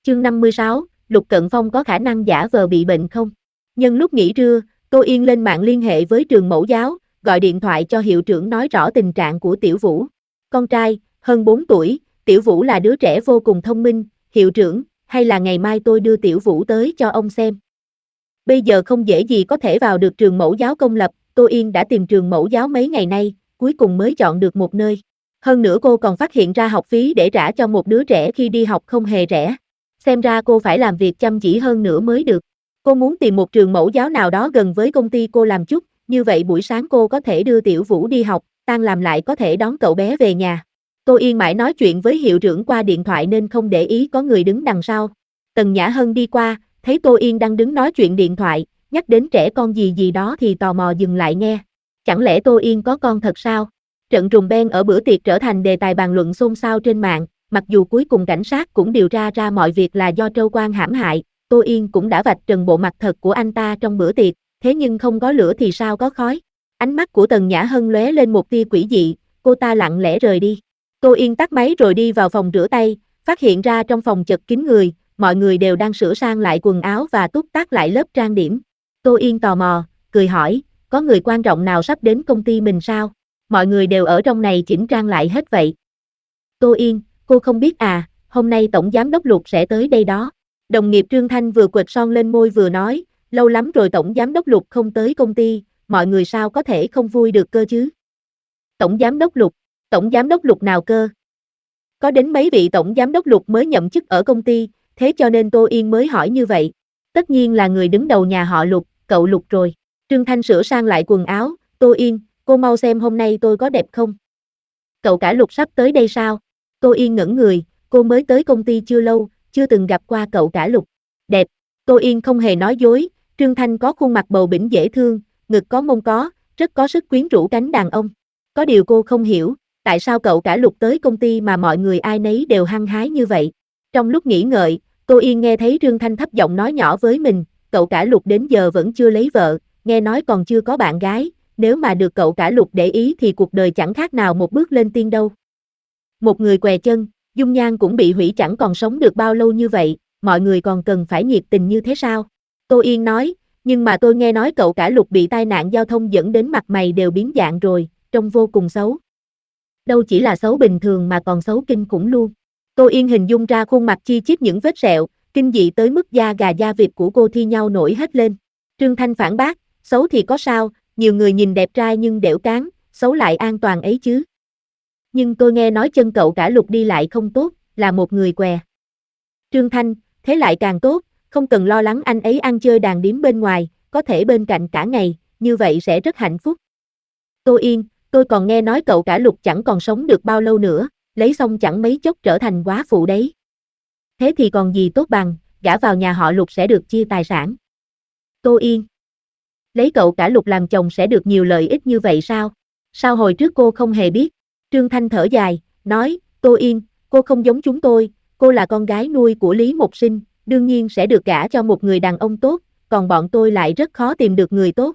Chương 56, Lục Cận Phong có khả năng giả vờ bị bệnh không? Nhân lúc nghỉ trưa, Tô Yên lên mạng liên hệ với trường mẫu giáo, gọi điện thoại cho hiệu trưởng nói rõ tình trạng của Tiểu Vũ. Con trai, hơn 4 tuổi, Tiểu Vũ là đứa trẻ vô cùng thông minh, hiệu trưởng, hay là ngày mai tôi đưa Tiểu Vũ tới cho ông xem. Bây giờ không dễ gì có thể vào được trường mẫu giáo công lập, Tô Yên đã tìm trường mẫu giáo mấy ngày nay, cuối cùng mới chọn được một nơi. Hơn nữa cô còn phát hiện ra học phí để trả cho một đứa trẻ khi đi học không hề rẻ. Xem ra cô phải làm việc chăm chỉ hơn nữa mới được. Cô muốn tìm một trường mẫu giáo nào đó gần với công ty cô làm chút, như vậy buổi sáng cô có thể đưa Tiểu Vũ đi học, tan làm lại có thể đón cậu bé về nhà. Tô Yên mãi nói chuyện với hiệu trưởng qua điện thoại nên không để ý có người đứng đằng sau. Tần Nhã Hân đi qua, thấy Tô Yên đang đứng nói chuyện điện thoại, nhắc đến trẻ con gì gì đó thì tò mò dừng lại nghe. Chẳng lẽ Tô Yên có con thật sao? Trận rùm beng ở bữa tiệc trở thành đề tài bàn luận xôn xao trên mạng, mặc dù cuối cùng cảnh sát cũng điều tra ra mọi việc là do Trâu Quang hãm hại, Tô Yên cũng đã vạch trần bộ mặt thật của anh ta trong bữa tiệc, thế nhưng không có lửa thì sao có khói. Ánh mắt của Tần Nhã Hân lóe lên một tia quỷ dị, cô ta lặng lẽ rời đi. Tô Yên tắt máy rồi đi vào phòng rửa tay, phát hiện ra trong phòng chật kín người, mọi người đều đang sửa sang lại quần áo và túc tác lại lớp trang điểm. Tô Yên tò mò, cười hỏi, có người quan trọng nào sắp đến công ty mình sao? Mọi người đều ở trong này chỉnh trang lại hết vậy. Tô Yên, cô không biết à, hôm nay Tổng Giám đốc Lục sẽ tới đây đó. Đồng nghiệp Trương Thanh vừa quệt son lên môi vừa nói, lâu lắm rồi Tổng Giám đốc Lục không tới công ty, mọi người sao có thể không vui được cơ chứ? Tổng Giám đốc Lục nào cơ? Có đến mấy vị Tổng Giám đốc Lục mới nhậm chức ở công ty, thế cho nên Tô Yên mới hỏi như vậy. Tất nhiên là người đứng đầu nhà họ Lục, cậu Lục rồi. Trương Thanh sửa sang lại quần áo, Tô Yên, cô mau xem hôm nay tôi có đẹp không? Cậu cả Lục sắp tới đây sao? Tô Yên ngẩn người, cô mới tới công ty chưa lâu, chưa từng gặp qua cậu cả Lục. Đẹp, Tô Yên không hề nói dối, Trương Thanh có khuôn mặt bầu bĩnh dễ thương, ngực có mông có, rất có sức quyến rũ cánh đàn ông. Có điều cô không hiểu, tại sao cậu cả Lục tới công ty mà mọi người ai nấy đều hăng hái như vậy. Trong lúc nghĩ ngợi, Tô Yên nghe thấy Trương Thanh thấp giọng nói nhỏ với mình, cậu cả Lục đến giờ vẫn chưa lấy vợ, nghe nói còn chưa có bạn gái, nếu mà được cậu cả Lục để ý thì cuộc đời chẳng khác nào một bước lên tiên đâu. Một người què chân, dung nhan cũng bị hủy chẳng còn sống được bao lâu như vậy, mọi người còn cần phải nhiệt tình như thế sao? Tô Yên nói, nhưng mà tôi nghe nói cậu cả Lục bị tai nạn giao thông dẫn đến mặt mày đều biến dạng rồi, trông vô cùng xấu. Đâu chỉ là xấu bình thường mà còn xấu kinh khủng luôn. Tô Yên hình dung ra khuôn mặt chi chít những vết sẹo, kinh dị tới mức da gà da vịt của cô thi nhau nổi hết lên. Trương Thanh phản bác, xấu thì có sao, nhiều người nhìn đẹp trai nhưng đểu cán, xấu lại an toàn ấy chứ. Nhưng tôi nghe nói chân cậu cả Lục đi lại không tốt, là một người què. Trương Thanh, thế lại càng tốt, không cần lo lắng anh ấy ăn chơi đàn điếm bên ngoài, có thể bên cạnh cả ngày, như vậy sẽ rất hạnh phúc. Tô Yên, tôi còn nghe nói cậu cả Lục chẳng còn sống được bao lâu nữa, lấy xong chẳng mấy chốc trở thành góa phụ đấy. Thế thì còn gì tốt bằng, gả vào nhà họ Lục sẽ được chia tài sản. Tô Yên, lấy cậu cả Lục làm chồng sẽ được nhiều lợi ích như vậy sao? Sao hồi trước cô không hề biết? Trương Thanh thở dài, nói, Tô Yên, cô không giống chúng tôi, cô là con gái nuôi của Lý Mục Sinh, đương nhiên sẽ được gả cho một người đàn ông tốt, còn bọn tôi lại rất khó tìm được người tốt.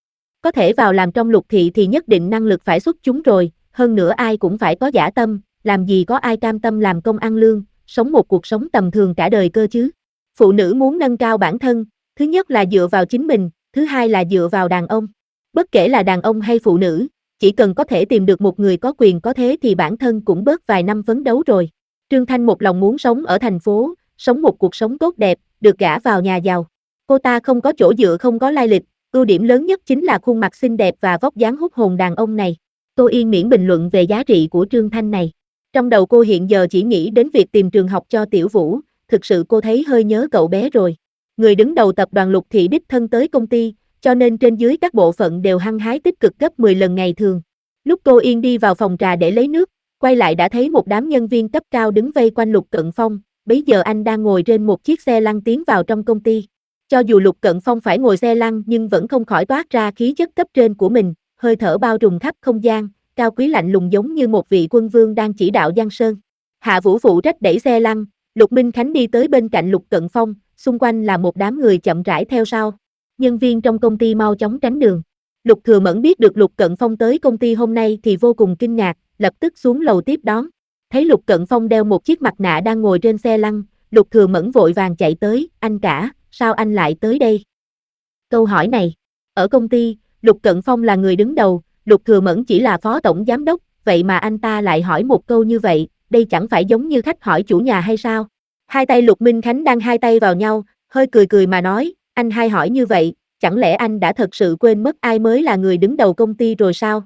Có thể vào làm trong Lục thị thì nhất định năng lực phải xuất chúng rồi, hơn nữa ai cũng phải có dã tâm, làm gì có ai cam tâm làm công ăn lương, sống một cuộc sống tầm thường cả đời cơ chứ. Phụ nữ muốn nâng cao bản thân, thứ nhất là dựa vào chính mình, thứ hai là dựa vào đàn ông. Bất kể là đàn ông hay phụ nữ, chỉ cần có thể tìm được một người có quyền có thế thì bản thân cũng bớt vài năm phấn đấu rồi. Trương Thanh một lòng muốn sống ở thành phố, sống một cuộc sống tốt đẹp, được gả vào nhà giàu. Cô ta không có chỗ dựa không có lai lịch, ưu điểm lớn nhất chính là khuôn mặt xinh đẹp và vóc dáng hút hồn đàn ông này. Tô Yên miễn bình luận về giá trị của Trương Thanh này. Trong đầu cô hiện giờ chỉ nghĩ đến việc tìm trường học cho Tiểu Vũ, thực sự cô thấy hơi nhớ cậu bé rồi. Người đứng đầu tập đoàn Lục thị đích thân tới công ty, cho nên trên dưới các bộ phận đều hăng hái tích cực gấp 10 lần ngày thường. Lúc Tô Yên đi vào phòng trà để lấy nước, quay lại đã thấy một đám nhân viên cấp cao đứng vây quanh Lục Cận Phong, bấy giờ anh đang ngồi trên một chiếc xe lăn tiến vào trong công ty. Cho dù Lục Cận Phong phải ngồi xe lăn nhưng vẫn không khỏi toát ra khí chất cấp trên của mình, hơi thở bao trùm khắp không gian, cao quý lạnh lùng giống như một vị quân vương đang chỉ đạo giang sơn. Hạ Vũ phụ trách đẩy xe lăn, Lục Minh Khánh đi tới bên cạnh Lục Cận Phong, xung quanh là một đám người chậm rãi theo sau. Nhân viên trong công ty mau chóng tránh đường. Lục Thừa Mẫn biết được Lục Cận Phong tới công ty hôm nay thì vô cùng kinh ngạc, lập tức xuống lầu tiếp đón. Thấy Lục Cận Phong đeo một chiếc mặt nạ đang ngồi trên xe lăn, Lục Thừa Mẫn vội vàng chạy tới, anh cả, sao anh lại tới đây? Câu hỏi này, ở công ty, Lục Cận Phong là người đứng đầu, Lục Thừa Mẫn chỉ là phó tổng giám đốc, vậy mà anh ta lại hỏi một câu như vậy, đây chẳng phải giống như khách hỏi chủ nhà hay sao? Hai tay Lục Minh Khánh đang hai tay vào nhau, hơi cười cười mà nói, anh hai hỏi như vậy, chẳng lẽ anh đã thật sự quên mất ai mới là người đứng đầu công ty rồi sao?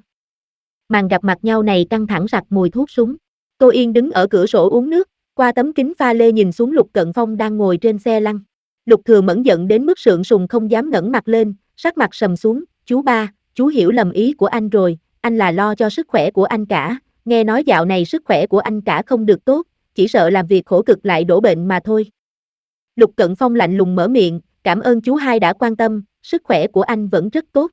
Màn gặp mặt nhau này căng thẳng sặc mùi thuốc súng. Tô Yên đứng ở cửa sổ uống nước, qua tấm kính pha lê nhìn xuống Lục Cận Phong đang ngồi trên xe lăn. Lục Thừa Mẫn giận đến mức sượng sùng không dám ngẩng mặt lên, sắc mặt sầm xuống, chú ba, chú hiểu lầm ý của anh rồi, anh là lo cho sức khỏe của anh cả, nghe nói dạo này sức khỏe của anh cả không được tốt, chỉ sợ làm việc khổ cực lại đổ bệnh mà thôi. Lục Cận Phong lạnh lùng mở miệng, cảm ơn chú hai đã quan tâm, sức khỏe của anh vẫn rất tốt.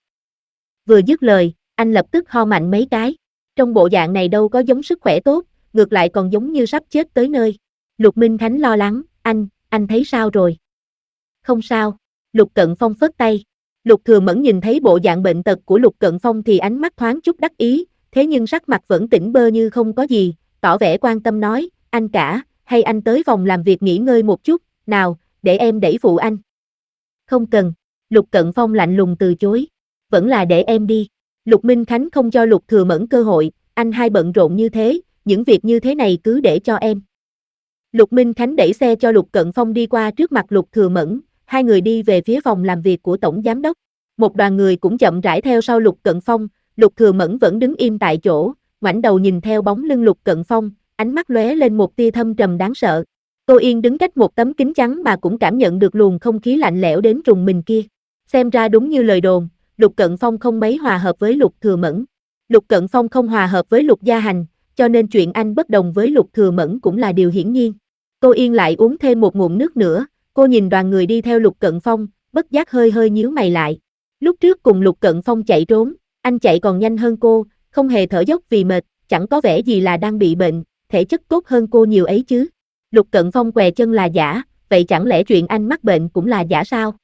Vừa dứt lời, anh lập tức ho mạnh mấy cái. Trong bộ dạng này đâu có giống sức khỏe tốt, ngược lại còn giống như sắp chết tới nơi. Lục Minh Khánh lo lắng, anh thấy sao rồi? Không sao. Lục Cận Phong phất tay. Lục Thừa Mẫn nhìn thấy bộ dạng bệnh tật của Lục Cận Phong thì ánh mắt thoáng chút đắc ý, thế nhưng sắc mặt vẫn tỉnh bơ như không có gì, tỏ vẻ quan tâm nói, anh cả, hay anh tới phòng làm việc nghỉ ngơi một chút, nào, để em đẩy phụ anh. Không cần. Lục Cận Phong lạnh lùng từ chối. Vẫn là để em đi. Lục Minh Khánh không cho Lục Thừa Mẫn cơ hội, anh hai bận rộn như thế, những việc như thế này cứ để cho em. Lục Minh Khánh đẩy xe cho Lục Cận Phong đi qua trước mặt Lục Thừa Mẫn, hai người đi về phía phòng làm việc của Tổng Giám đốc. Một đoàn người cũng chậm rãi theo sau Lục Cận Phong, Lục Thừa Mẫn vẫn đứng im tại chỗ, ngoảnh đầu nhìn theo bóng lưng Lục Cận Phong, ánh mắt lóe lên một tia thâm trầm đáng sợ. Tô Yên đứng cách một tấm kính trắng mà cũng cảm nhận được luồng không khí lạnh lẽo đến rùng mình kia. Xem ra đúng như lời đồn, Lục Cận Phong không mấy hòa hợp với Lục Thừa Mẫn. Lục Cận Phong không hòa hợp với Lục Gia Hành, cho nên chuyện anh bất đồng với Lục Thừa Mẫn cũng là điều hiển nhiên. Tô Yên lại uống thêm một ngụm nước nữa, cô nhìn đoàn người đi theo Lục Cận Phong, bất giác hơi hơi nhíu mày lại. Lúc trước cùng Lục Cận Phong chạy trốn, anh chạy còn nhanh hơn cô, không hề thở dốc vì mệt, chẳng có vẻ gì là đang bị bệnh, thể chất tốt hơn cô nhiều ấy chứ. Lục Cận Phong què chân là giả, vậy chẳng lẽ chuyện anh mắc bệnh cũng là giả sao?